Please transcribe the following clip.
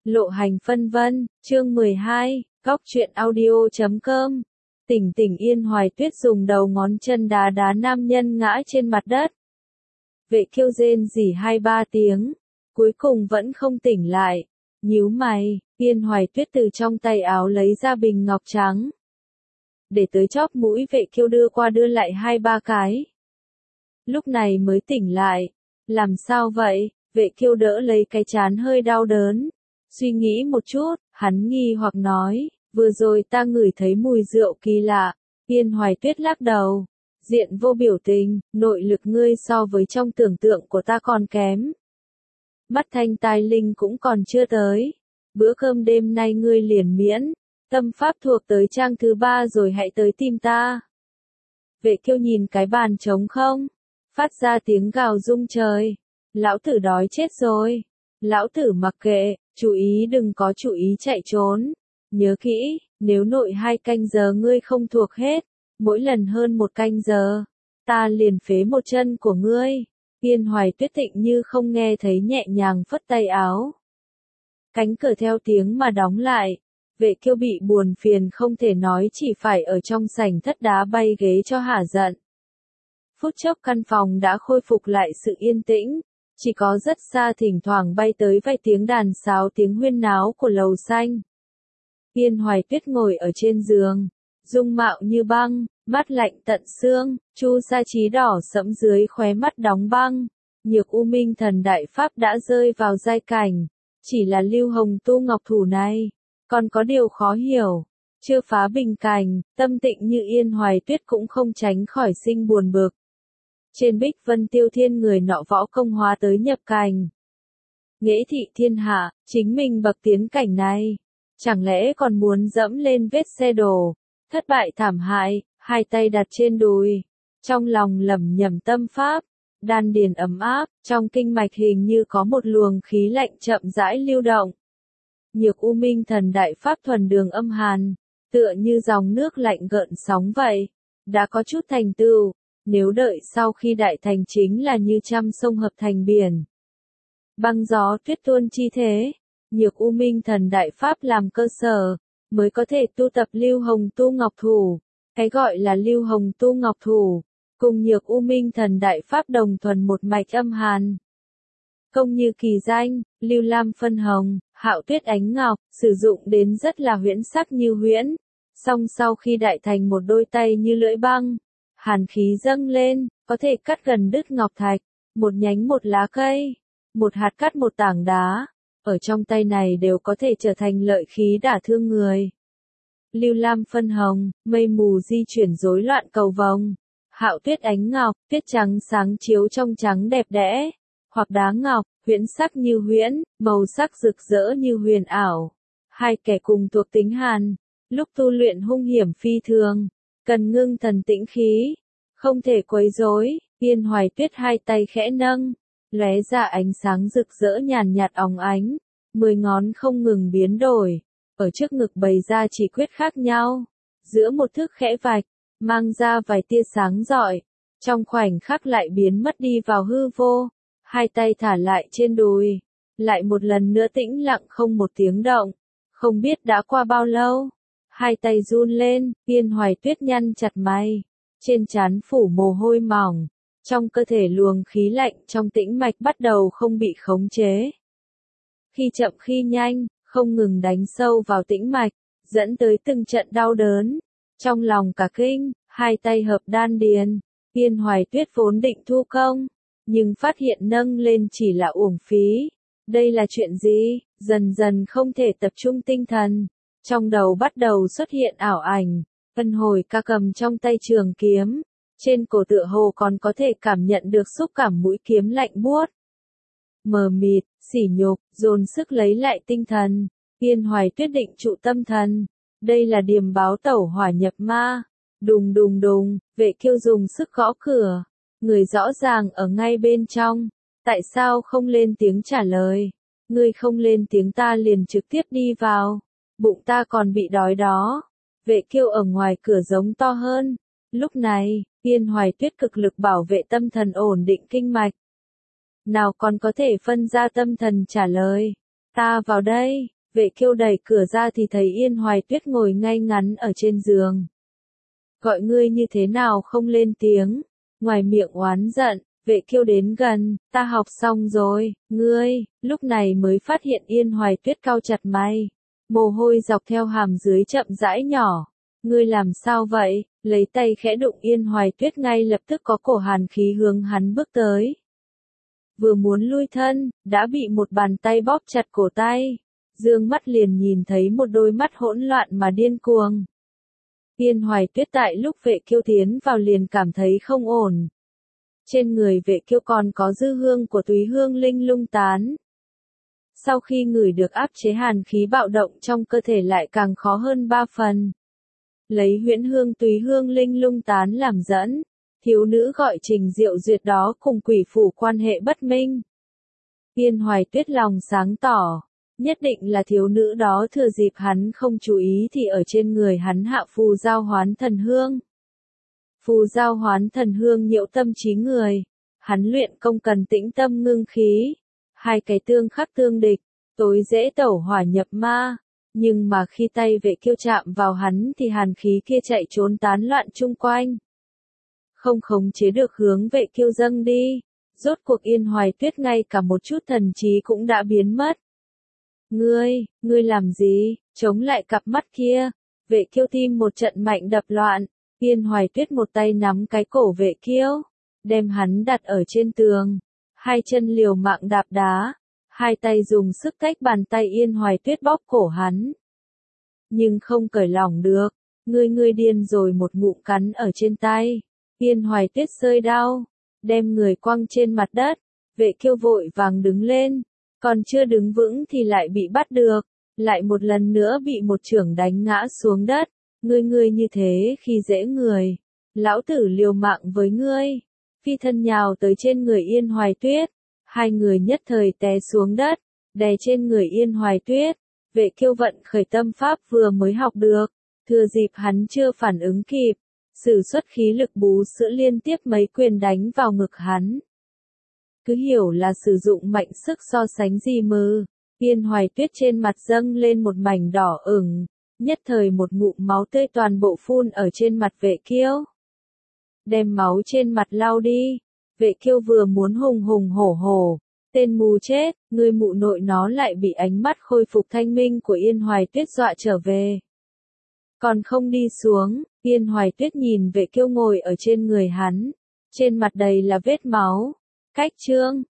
Lộ hành phân vân, chương 12, góc truyện audio.com. Tỉnh tỉnh Yên Hoài Tuyết dùng đầu ngón chân đá đá nam nhân ngã trên mặt đất. Vệ Kiêu rên rỉ 2-3 tiếng, cuối cùng vẫn không tỉnh lại. Nhíu mày, Yên Hoài Tuyết từ trong tay áo lấy ra bình ngọc trắng. Để tới chóp mũi Vệ Kiêu đưa qua đưa lại 2-3 cái. Lúc này mới tỉnh lại. Làm sao vậy? Vệ Kiêu đỡ lấy cái trán hơi đau đớn. Suy nghĩ một chút, hắn nghi hoặc nói, vừa rồi ta ngửi thấy mùi rượu kỳ lạ. Yên Hoài Tuyết lắc đầu, diện vô biểu tình, nội lực ngươi so với trong tưởng tượng của ta còn kém. Mắt thanh tai linh cũng còn chưa tới. Bữa cơm đêm nay ngươi liền miễn, tâm pháp thuộc tới trang thứ 3 rồi hãy tới tìm ta. Vệ Kiêu nhìn cái bàn trống không, phát ra tiếng gào rung trời. Lão tử đói chết rồi. Lão tử mặc kệ, chú ý đừng có chú ý chạy trốn. Nhớ kỹ, nếu nội 2 canh giờ ngươi không thuộc hết, mỗi lần hơn 1 canh giờ, ta liền phế một chân của ngươi. Yên Hoài Tuyết tịnh như không nghe thấy nhẹ nhàng phất tay áo. Cánh cửa theo tiếng mà đóng lại. Vệ Kiêu bị buồn phiền không thể nói chỉ phải ở trong sảnh thất đá bay ghế cho hả giận. Phút chốc căn phòng đã khôi phục lại sự yên tĩnh. Chỉ có rất xa thỉnh thoảng bay tới vài tiếng đàn sáo tiếng huyên náo của lầu xanh. Yên Hoài Tuyết ngồi ở trên giường, dung mạo như băng, mắt lạnh tận xương, chu sa trí đỏ sẫm dưới khóe mắt đóng băng. Nhược U Minh Thần Đại Pháp đã rơi vào giai cảnh, chỉ là Lưu Hồng Tu ngọc thủ này, còn có điều khó hiểu, chưa phá bình cảnh, tâm tịnh như Yên Hoài Tuyết cũng không tránh khỏi sinh buồn bực. Trên Bích Vân Tiêu Thiên người nọ võ công hóa tới nhập cảnh. Nghệ thị thiên hạ, chính mình bậc tiến cảnh này. Chẳng lẽ còn muốn dẫm lên vết xe đổ. Thất bại thảm hại, 2 tay đặt trên đùi. Trong lòng lẩm nhẩm tâm pháp. Đan điền ấm áp, trong kinh mạch hình như có một luồng khí lạnh chậm rãi lưu động. Nhược U Minh Thần Đại Pháp thuần đường âm hàn. Tựa như dòng nước lạnh gợn sóng vậy. Đã có chút thành tựu. Nếu đợi sau khi đại thành chính là như trăm sông hợp thành biển. Băng gió tuyết tuôn chi thế, Nhược U Minh Thần Đại Pháp làm cơ sở, mới có thể tu tập Lưu Hồng Tu Ngọc Thủ. Cái gọi là Lưu Hồng Tu Ngọc Thủ, cùng Nhược U Minh Thần Đại Pháp đồng thuần một mạch âm hàn. Công như kỳ danh, Lưu Lam phân hồng, Hạo Tuyết ánh ngọc, sử dụng đến rất là huyễn sắc như huyễn. Song sau khi đại thành một đôi tay như lưỡi băng. Hàn khí dâng lên, có thể cắt gần đứt ngọc thạch, một nhánh một lá cây, một hạt cắt một tảng đá, ở trong tay này đều có thể trở thành lợi khí đả thương người. Lưu Lam phân hồng, mây mù di chuyển rối loạn cầu vồng, Hạo Tuyết ánh ngọc, tuyết trắng sáng chiếu trong trắng đẹp đẽ, hoặc đá ngọc, huyễn sắc như huyễn, màu sắc rực rỡ như huyền ảo. 2 kẻ cùng thuộc tính hàn, lúc tu luyện hung hiểm phi thường. Cần ngưng thần tĩnh khí, không thể quấy rối. Yên Hoài Tuyết 2 tay khẽ nâng, lóe ra ánh sáng rực rỡ nhàn nhạt óng ánh, 10 ngón không ngừng biến đổi, ở trước ngực bày ra chỉ quyết khác nhau, giữa một thức khẽ vạch, mang ra vài tia sáng rọi, trong khoảnh khắc lại biến mất đi vào hư vô. 2 tay thả lại trên đùi, lại một lần nữa tĩnh lặng không một tiếng động, không biết đã qua bao lâu. 2 tay run lên, Yên Hoài Tuyết nhăn chặt mày, trên trán phủ mồ hôi mỏng, trong cơ thể luồng khí lạnh trong tĩnh mạch bắt đầu không bị khống chế. Khi chậm khi nhanh, không ngừng đánh sâu vào tĩnh mạch, dẫn tới từng trận đau đớn. Trong lòng cả kinh, 2 tay hợp đan điền, Yên Hoài Tuyết vốn định thu công, nhưng phát hiện nâng lên chỉ là uổng phí. Đây là chuyện gì? Dần dần không thể tập trung tinh thần. Trong đầu bắt đầu xuất hiện ảo ảnh, Vân Hồi Ca cầm trong tay trường kiếm, trên cổ tựa hồ còn có thể cảm nhận được xúc cảm mũi kiếm lạnh buốt. Mờ mịt, sỉ nhục, dồn sức lấy lại tinh thần, Yên Hoài Tuyết định trụ tâm thần. Đây là điềm báo tẩu hỏa nhập ma. Đùng đùng đùng, Vệ Kiêu dùng sức gõ cửa, người rõ ràng ở ngay bên trong. Tại sao không lên tiếng trả lời? Ngươi không lên tiếng ta liền trực tiếp đi vào. Bụng ta còn bị đói đó. Vệ Kiêu ở ngoài cửa giống to hơn. Lúc này, Yên Hoài Tuyết cực lực bảo vệ tâm thần ổn định kinh mạch. Nào còn có thể phân ra tâm thần trả lời. Ta vào đây, Vệ Kiêu đẩy cửa ra thì thấy Yên Hoài Tuyết ngồi ngay ngắn ở trên giường. Gọi ngươi như thế nào không lên tiếng, ngoài miệng oán giận. Vệ Kiêu đến gần, ta học xong rồi, ngươi, lúc này mới phát hiện Yên Hoài Tuyết cau chặt mày. Mồ hôi dọc theo hàm dưới chậm rãi nhỏ. Ngươi làm sao vậy? Lấy tay khẽ đụng Yên Hoài Tuyết ngay lập tức có cổ hàn khí hướng hắn bước tới. Vừa muốn lui thân, đã bị một bàn tay bóp chặt cổ tay. Dương mắt liền nhìn thấy một đôi mắt hỗn loạn mà điên cuồng. Yên Hoài Tuyết tại lúc Vệ Kiêu tiến vào liền cảm thấy không ổn. Trên người Vệ Kiêu còn có dư hương của túy hương linh lung tán. Sau khi ngửi được áp chế hàn khí bạo động trong cơ thể lại càng khó hơn 3 phần. Lấy huyễn hương túy hương linh lung tán làm dẫn, thiếu nữ gọi Trình Diệu Duyệt đó cùng quỷ phủ quan hệ bất minh. Yên Hoài Tuyết lòng sáng tỏ, nhất định là thiếu nữ đó thừa dịp hắn không chú ý thì ở trên người hắn hạ phù giao hoán thần hương. Phù giao hoán thần hương nhiễu tâm trí người, hắn luyện công cần tĩnh tâm ngưng khí, hai cái tương khắc tương địch, tối dễ tẩu hỏa nhập ma, nhưng mà khi tay Vệ Kiêu chạm vào hắn thì hàn khí kia chạy trốn tán loạn chung quanh. Không khống chế được hướng Vệ Kiêu dâng đi, rốt cuộc Yên Hoài Tuyết ngay cả một chút thần trí cũng đã biến mất. Ngươi làm gì, chống lại cặp mắt kia, Vệ Kiêu tim một trận mạnh đập loạn. Yên Hoài Tuyết một tay nắm cái cổ Vệ Kiêu, đem hắn đặt ở trên tường, hai chân liều mạng đạp đá, hai tay dùng sức tách bàn tay Yên Hoài Tuyết bóp cổ hắn. Nhưng không cởi lỏng được, ngươi điên rồi, một ngụm cắn ở trên tay. Yên Hoài Tuyết rơi đau, đem người quăng trên mặt đất, Vệ Kiêu vội vàng đứng lên, còn chưa đứng vững thì lại bị bắt được, lại một lần nữa bị một chưởng đánh ngã xuống đất. Ngươi như thế khi dễ người, lão tử liều mạng với ngươi. Phi thân nhào tới trên người Yên Hoài Tuyết, hai người nhất thời té xuống đất, đè trên người Yên Hoài Tuyết. Vệ Kiêu vận khởi tâm pháp vừa mới học được, thừa dịp hắn chưa phản ứng kịp, sử xuất khí lực bú sữa liên tiếp mấy quyền đánh vào ngực hắn. Cứ hiểu là sử dụng mạnh sức so sánh gì mơ. Yên Hoài Tuyết trên mặt dâng lên một mảnh đỏ ửng. Nhất thời một ngụm máu tươi toàn bộ phun ở trên mặt Vệ Kiêu. Đem máu trên mặt lau đi. Vệ Kiêu vừa muốn hùng hùng hổ hổ. Tên mù chết, người mụ nội nó lại bị ánh mắt khôi phục thanh minh của Yên Hoài Tuyết dọa trở về. Còn không đi xuống, Yên Hoài Tuyết nhìn Vệ Kiêu ngồi ở trên người hắn. Trên mặt đầy là vết máu. Cách chương.